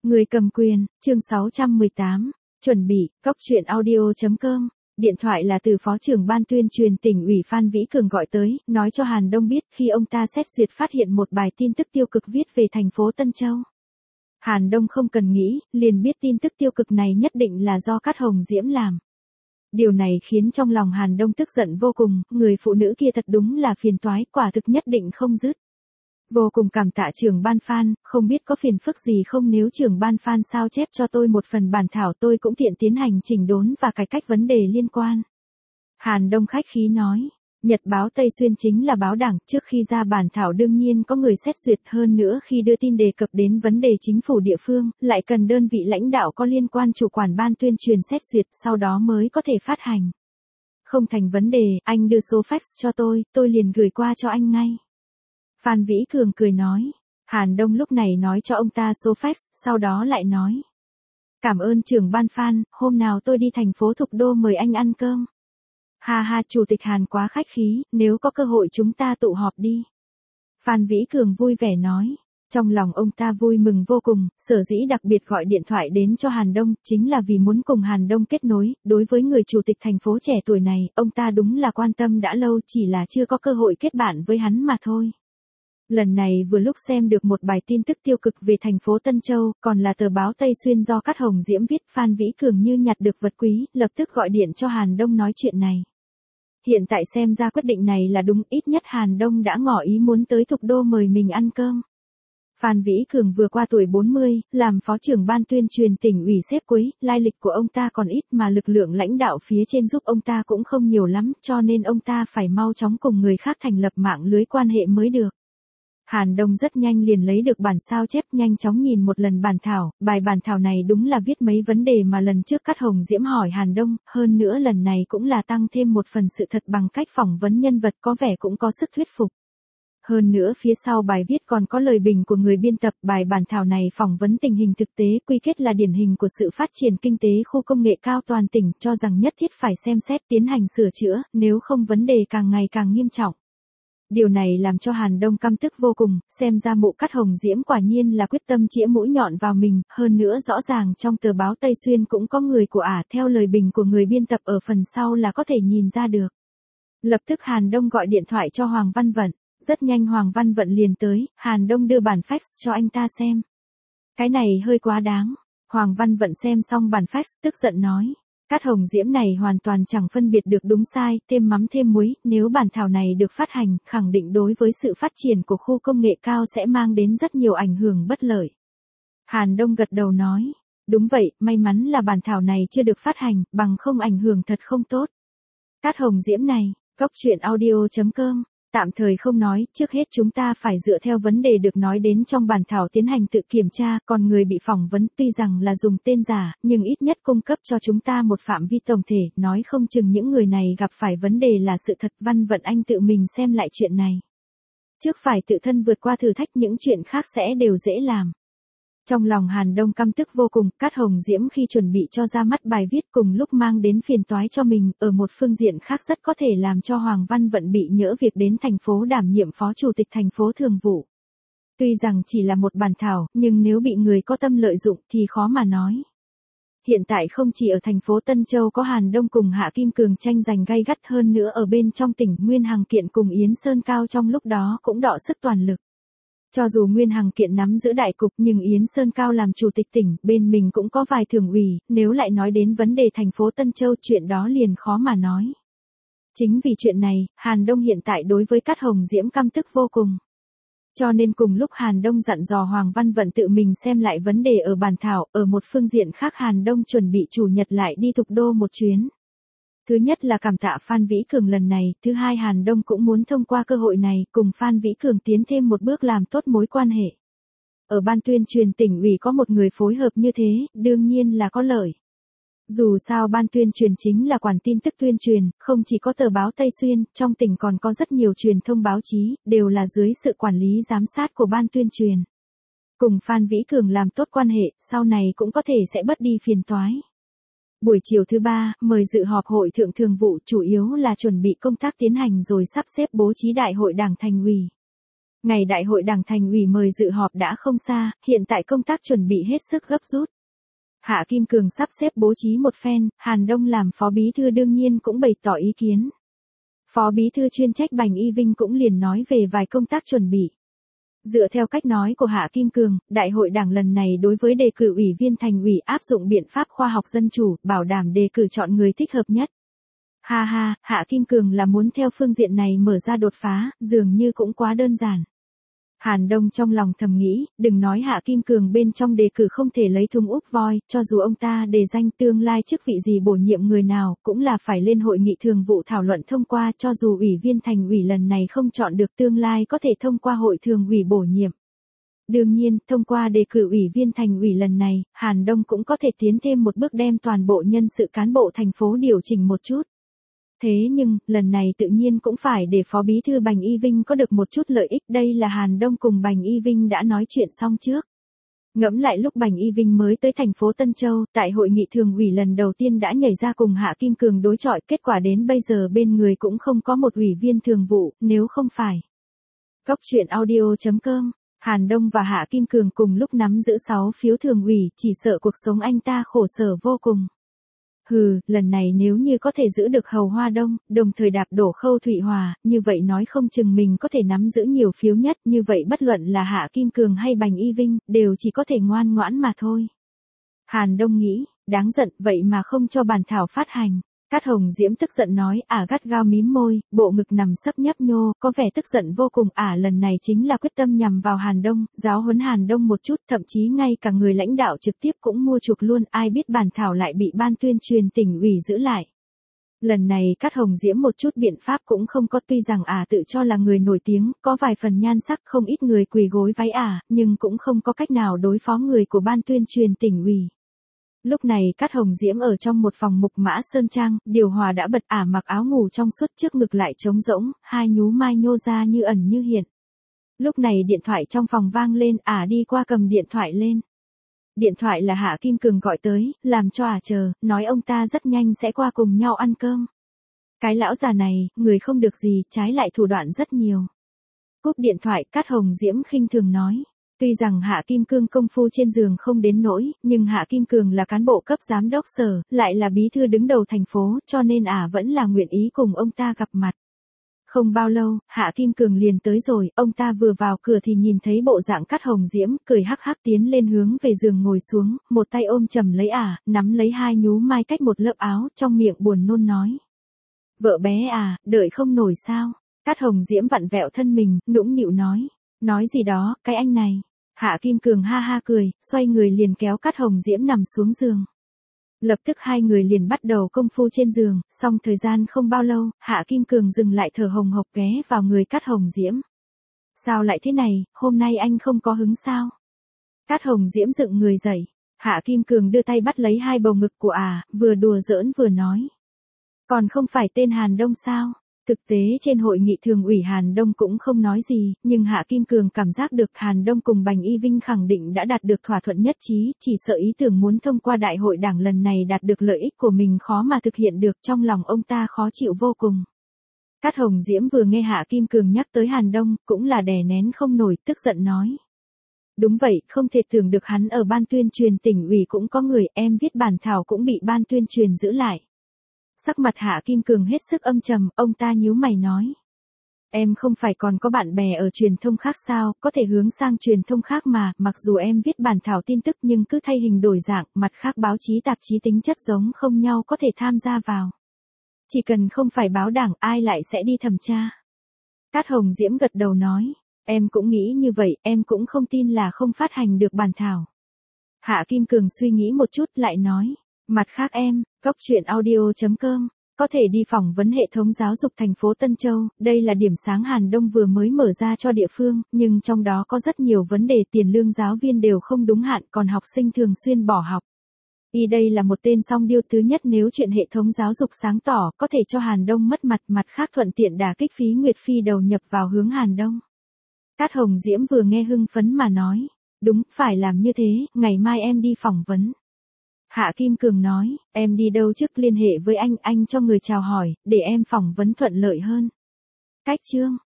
Người cầm quyền, chương 618, chuẩn bị, cóc truyện audio.com. Điện thoại là từ Phó trưởng Ban tuyên truyền tỉnh ủy Phan Vĩ Cường gọi tới, nói cho Hàn Đông biết khi ông ta xét duyệt phát hiện một bài tin tức tiêu cực viết về thành phố Tân Châu. Hàn Đông không cần nghĩ, liền biết tin tức tiêu cực này nhất định là do Cát Hồng Diễm làm. Điều này khiến trong lòng Hàn Đông tức giận vô cùng, người phụ nữ kia thật đúng là phiền toái, quả thực nhất định không dứt. Vô cùng cảm tạ trưởng ban Phan, không biết có phiền phức gì không, nếu trưởng ban Phan sao chép cho tôi một phần bản thảo tôi cũng tiện tiến hành chỉnh đốn và cải cách vấn đề liên quan. Hàn Đông khách khí nói, Nhật báo Tây Xuyên chính là báo đảng, trước khi ra bản thảo đương nhiên có người xét duyệt, hơn nữa khi đưa tin đề cập đến vấn đề chính phủ địa phương, lại cần đơn vị lãnh đạo có liên quan chủ quản ban tuyên truyền xét duyệt, sau đó mới có thể phát hành. Không thành vấn đề, anh đưa số fax cho tôi liền gửi qua cho anh ngay. Phan Vĩ Cường cười nói. Hàn Đông lúc này nói cho ông ta số fax, sau đó lại nói. Cảm ơn trưởng ban Phan, hôm nào tôi đi thành phố Thục Đô mời anh ăn cơm. Ha ha, Chủ tịch Hàn quá khách khí, nếu có cơ hội chúng ta tụ họp đi. Phan Vĩ Cường vui vẻ nói. Trong lòng ông ta vui mừng vô cùng, sở dĩ đặc biệt gọi điện thoại đến cho Hàn Đông, chính là vì muốn cùng Hàn Đông kết nối, đối với người chủ tịch thành phố trẻ tuổi này, ông ta đúng là quan tâm đã lâu, chỉ là chưa có cơ hội kết bạn với hắn mà thôi. Lần này vừa lúc xem được một bài tin tức tiêu cực về thành phố Tân Châu, còn là tờ báo Tây Xuyên do Cát Hồng Diễm viết, Phan Vĩ Cường như nhặt được vật quý, lập tức gọi điện cho Hàn Đông nói chuyện này. Hiện tại xem ra quyết định này là đúng, ít nhất Hàn Đông đã ngỏ ý muốn tới Thục Đô mời mình ăn cơm. Phan Vĩ Cường vừa qua tuổi 40, làm phó trưởng ban tuyên truyền tỉnh ủy xếp cuối, lai lịch của ông ta còn ít mà lực lượng lãnh đạo phía trên giúp ông ta cũng không nhiều lắm, cho nên ông ta phải mau chóng cùng người khác thành lập mạng lưới quan hệ mới được. Hàn Đông rất nhanh liền lấy được bản sao chép, nhanh chóng nhìn một lần bản thảo, bài bản thảo này đúng là viết mấy vấn đề mà lần trước Cát Hồng Diễm hỏi Hàn Đông, hơn nữa lần này cũng là tăng thêm một phần sự thật bằng cách phỏng vấn nhân vật có vẻ cũng có sức thuyết phục. Hơn nữa phía sau bài viết còn có lời bình của người biên tập, bài bản thảo này phỏng vấn tình hình thực tế, quy kết là điển hình của sự phát triển kinh tế khu công nghệ cao toàn tỉnh, cho rằng nhất thiết phải xem xét tiến hành sửa chữa, nếu không vấn đề càng ngày càng nghiêm trọng. Điều này làm cho Hàn Đông căm tức vô cùng, xem ra mụ Cát Hồng Diễm quả nhiên là quyết tâm chĩa mũi nhọn vào mình, hơn nữa rõ ràng trong tờ báo Tây Xuyên cũng có người của ả, theo lời bình của người biên tập ở phần sau là có thể nhìn ra được. Lập tức Hàn Đông gọi điện thoại cho Hoàng Văn Vận, rất nhanh Hoàng Văn Vận liền tới, Hàn Đông đưa bản fax cho anh ta xem. Cái này hơi quá đáng. Hoàng Văn Vận xem xong bản fax, tức giận nói. Cát Hồng Diễm này hoàn toàn chẳng phân biệt được đúng sai, thêm mắm thêm muối, nếu bản thảo này được phát hành, khẳng định đối với sự phát triển của khu công nghệ cao sẽ mang đến rất nhiều ảnh hưởng bất lợi. Hàn Đông gật đầu nói, đúng vậy, may mắn là bản thảo này chưa được phát hành, bằng không ảnh hưởng thật không tốt. Cát Hồng Diễm này, cóc truyện audio.com. Tạm thời không nói, trước hết chúng ta phải dựa theo vấn đề được nói đến trong bản thảo tiến hành tự kiểm tra, còn người bị phỏng vấn tuy rằng là dùng tên giả, nhưng ít nhất cung cấp cho chúng ta một phạm vi tổng thể, nói không chừng những người này gặp phải vấn đề là sự thật. Văn Vận anh tự mình xem lại chuyện này. Trước phải tự thân vượt qua thử thách, những chuyện khác sẽ đều dễ làm. Trong lòng Hàn Đông căm tức vô cùng, Cát Hồng Diễm khi chuẩn bị cho ra mắt bài viết cùng lúc mang đến phiền toái cho mình, ở một phương diện khác rất có thể làm cho Hoàng Văn Vận bị nhỡ việc đến thành phố đảm nhiệm phó chủ tịch thành phố thường vụ. Tuy rằng chỉ là một bản thảo, nhưng nếu bị người có tâm lợi dụng thì khó mà nói. Hiện tại không chỉ ở thành phố Tân Châu có Hàn Đông cùng Hạ Kim Cường tranh giành gay gắt, hơn nữa ở bên trong tỉnh Nguyên Hằng Kiện cùng Yến Sơn Cao trong lúc đó cũng đọ sức toàn lực. Cho dù Nguyên Hằng Kiện nắm giữ đại cục nhưng Yến Sơn Cao làm chủ tịch tỉnh, bên mình cũng có vài thường ủy, nếu lại nói đến vấn đề thành phố Tân Châu chuyện đó liền khó mà nói. Chính vì chuyện này, Hàn Đông hiện tại đối với Cát Hồng Diễm căm tức vô cùng. Cho nên cùng lúc Hàn Đông dặn dò Hoàng Văn Vận tự mình xem lại vấn đề ở bản thảo, ở một phương diện khác Hàn Đông chuẩn bị chủ nhật lại đi Thục Đô một chuyến. Thứ nhất là cảm tạ Phan Vĩ Cường lần này, thứ hai Hàn Đông cũng muốn thông qua cơ hội này cùng Phan Vĩ Cường tiến thêm một bước làm tốt mối quan hệ. Ở ban tuyên truyền tỉnh ủy có một người phối hợp như thế, đương nhiên là có lợi. Dù sao ban tuyên truyền chính là quản tin tức tuyên truyền, không chỉ có tờ báo Tây Xuyên, trong tỉnh còn có rất nhiều truyền thông báo chí, đều là dưới sự quản lý giám sát của ban tuyên truyền. Cùng Phan Vĩ Cường làm tốt quan hệ, sau này cũng có thể sẽ bớt đi phiền toái. Buổi chiều thứ ba, mời dự họp hội thượng thường vụ, chủ yếu là chuẩn bị công tác tiến hành rồi sắp xếp bố trí đại hội đảng thành ủy. Ngày đại hội đảng thành ủy mời dự họp đã không xa, hiện tại công tác chuẩn bị hết sức gấp rút. Hạ Kim Cường sắp xếp bố trí một phen, Hàn Đông làm phó bí thư đương nhiên cũng bày tỏ ý kiến. Phó bí thư chuyên trách Bành Y Vinh cũng liền nói về vài công tác chuẩn bị. Dựa theo cách nói của Hạ Kim Cường, đại hội đảng lần này đối với đề cử ủy viên thành ủy áp dụng biện pháp khoa học dân chủ, bảo đảm đề cử chọn người thích hợp nhất. Ha ha, Hạ Kim Cường là muốn theo phương diện này mở ra đột phá, dường như cũng quá đơn giản. Hàn Đông trong lòng thầm nghĩ, đừng nói Hạ Kim Cường bên trong đề cử không thể lấy thùng úp voi, cho dù ông ta đề danh tương lai chức vị gì bổ nhiệm người nào, cũng là phải lên hội nghị thường vụ thảo luận thông qua, cho dù ủy viên thành ủy lần này không chọn được tương lai có thể thông qua hội thường ủy bổ nhiệm. Đương nhiên, thông qua đề cử ủy viên thành ủy lần này, Hàn Đông cũng có thể tiến thêm một bước đem toàn bộ nhân sự cán bộ thành phố điều chỉnh một chút. Thế nhưng, lần này tự nhiên cũng phải để Phó Bí thư Bành Y Vinh có được một chút lợi ích, đây là Hàn Đông cùng Bành Y Vinh đã nói chuyện xong trước. Ngẫm lại lúc Bành Y Vinh mới tới thành phố Tân Châu, tại hội nghị thường ủy lần đầu tiên đã nhảy ra cùng Hạ Kim Cường đối chọi, kết quả đến bây giờ bên người cũng không có một ủy viên thường vụ, nếu không phải. Góc truyện audio.com, Hàn Đông và Hạ Kim Cường cùng lúc nắm giữ 6 phiếu thường ủy, chỉ sợ cuộc sống anh ta khổ sở vô cùng. Hừ, lần này nếu như có thể giữ được Hầu Hoa Đông, đồng thời đạp đổ Khâu Thụy Hòa, như vậy nói không chừng mình có thể nắm giữ nhiều phiếu nhất, như vậy bất luận là Hạ Kim Cường hay Bành Y Vinh, đều chỉ có thể ngoan ngoãn mà thôi. Hàn Đông nghĩ, đáng giận, vậy mà không cho bản thảo phát hành. Cát Hồng Diễm tức giận nói, gắt gao mím môi, bộ ngực nằm sấp nhấp nhô, có vẻ tức giận vô cùng, lần này chính là quyết tâm nhằm vào Hàn Đông, giáo huấn Hàn Đông một chút, thậm chí ngay cả người lãnh đạo trực tiếp cũng mua chuộc luôn, ai biết bản thảo lại bị ban tuyên truyền tỉnh ủy giữ lại. Lần này Cát Hồng Diễm một chút biện pháp cũng không có, tuy rằng tự cho là người nổi tiếng, có vài phần nhan sắc, không ít người quỳ gối vái nhưng cũng không có cách nào đối phó người của ban tuyên truyền tỉnh ủy. Lúc này Cát Hồng Diễm ở trong một phòng mục mã sơn trang, điều hòa đã bật, mặc áo ngủ trong suốt, trước ngực lại trống rỗng, hai nhú mai nhô ra như ẩn như hiện. Lúc này điện thoại trong phòng vang lên, đi qua cầm điện thoại lên. Điện thoại là Hạ Kim Cường gọi tới, làm cho chờ, nói ông ta rất nhanh sẽ qua cùng nhau ăn cơm. Cái lão già này, người không được gì, trái lại thủ đoạn rất nhiều. Cúp điện thoại, Cát Hồng Diễm khinh thường nói. Tuy rằng Hạ Kim Cương công phu trên giường không đến nỗi, nhưng Hạ Kim Cường là cán bộ cấp giám đốc sở, lại là bí thư đứng đầu thành phố, cho nên vẫn là nguyện ý cùng ông ta gặp mặt. Không bao lâu, Hạ Kim Cường liền tới rồi, ông ta vừa vào cửa thì nhìn thấy bộ dạng Cát Hồng Diễm, cười hắc hắc tiến lên hướng về giường ngồi xuống, một tay ôm chầm lấy nắm lấy hai nhú mai cách một lớp áo, trong miệng buồn nôn nói. Vợ bé đợi không nổi sao? Cát Hồng Diễm vặn vẹo thân mình, nũng nịu nói. Nói gì đó, cái anh này. Hạ Kim Cường ha ha cười, xoay người liền kéo Cát Hồng Diễm nằm xuống giường. Lập tức hai người liền bắt đầu công phu trên giường, xong thời gian không bao lâu, Hạ Kim Cường dừng lại thở hồng hộc ghé vào người Cát Hồng Diễm. Sao lại thế này, hôm nay anh không có hứng sao? Cát Hồng Diễm dựng người dậy, Hạ Kim Cường đưa tay bắt lấy hai bầu ngực của vừa đùa giỡn vừa nói. Còn không phải tên Hàn Đông sao? Thực tế trên hội nghị thường ủy Hàn Đông cũng không nói gì, nhưng Hạ Kim Cường cảm giác được Hàn Đông cùng Bành Y Vinh khẳng định đã đạt được thỏa thuận nhất trí, chỉ sợ ý tưởng muốn thông qua đại hội đảng lần này đạt được lợi ích của mình khó mà thực hiện được, trong lòng ông ta khó chịu vô cùng. Cát Hồng Diễm vừa nghe Hạ Kim Cường nhắc tới Hàn Đông, cũng là đè nén không nổi, tức giận nói. Đúng vậy, không thể tưởng được hắn ở ban tuyên truyền tỉnh ủy cũng có người, em viết bản thảo cũng bị ban tuyên truyền giữ lại. Sắc mặt Hạ Kim Cường hết sức âm trầm, ông ta nhíu mày nói. Em không phải còn có bạn bè ở truyền thông khác sao, có thể hướng sang truyền thông khác mà, mặc dù em viết bản thảo tin tức nhưng cứ thay hình đổi dạng, mặt khác báo chí tạp chí tính chất giống không nhau có thể tham gia vào. Chỉ cần không phải báo đảng ai lại sẽ đi thẩm tra. Cát Hồng Diễm gật đầu nói, em cũng nghĩ như vậy, em cũng không tin là không phát hành được bản thảo. Hạ Kim Cường suy nghĩ một chút lại nói. Mặt khác Góc truyện audio.com, có thể đi phỏng vấn hệ thống giáo dục thành phố Tân Châu, đây là điểm sáng Hàn Đông vừa mới mở ra cho địa phương, nhưng trong đó có rất nhiều vấn đề tiền lương giáo viên đều không đúng hạn, còn học sinh thường xuyên bỏ học. Đây là một tên song điêu, thứ nhất nếu chuyện hệ thống giáo dục sáng tỏ, có thể cho Hàn Đông mất mặt, mặt khác thuận tiện đả kích Phí Nguyệt Phi đầu nhập vào hướng Hàn Đông. Cát Hồng Diễm vừa nghe hưng phấn mà nói, đúng, phải làm như thế, ngày mai em đi phỏng vấn. Hạ Kim Cường nói, em đi đâu trước liên hệ với anh cho người chào hỏi, để em phỏng vấn thuận lợi hơn. Cách chương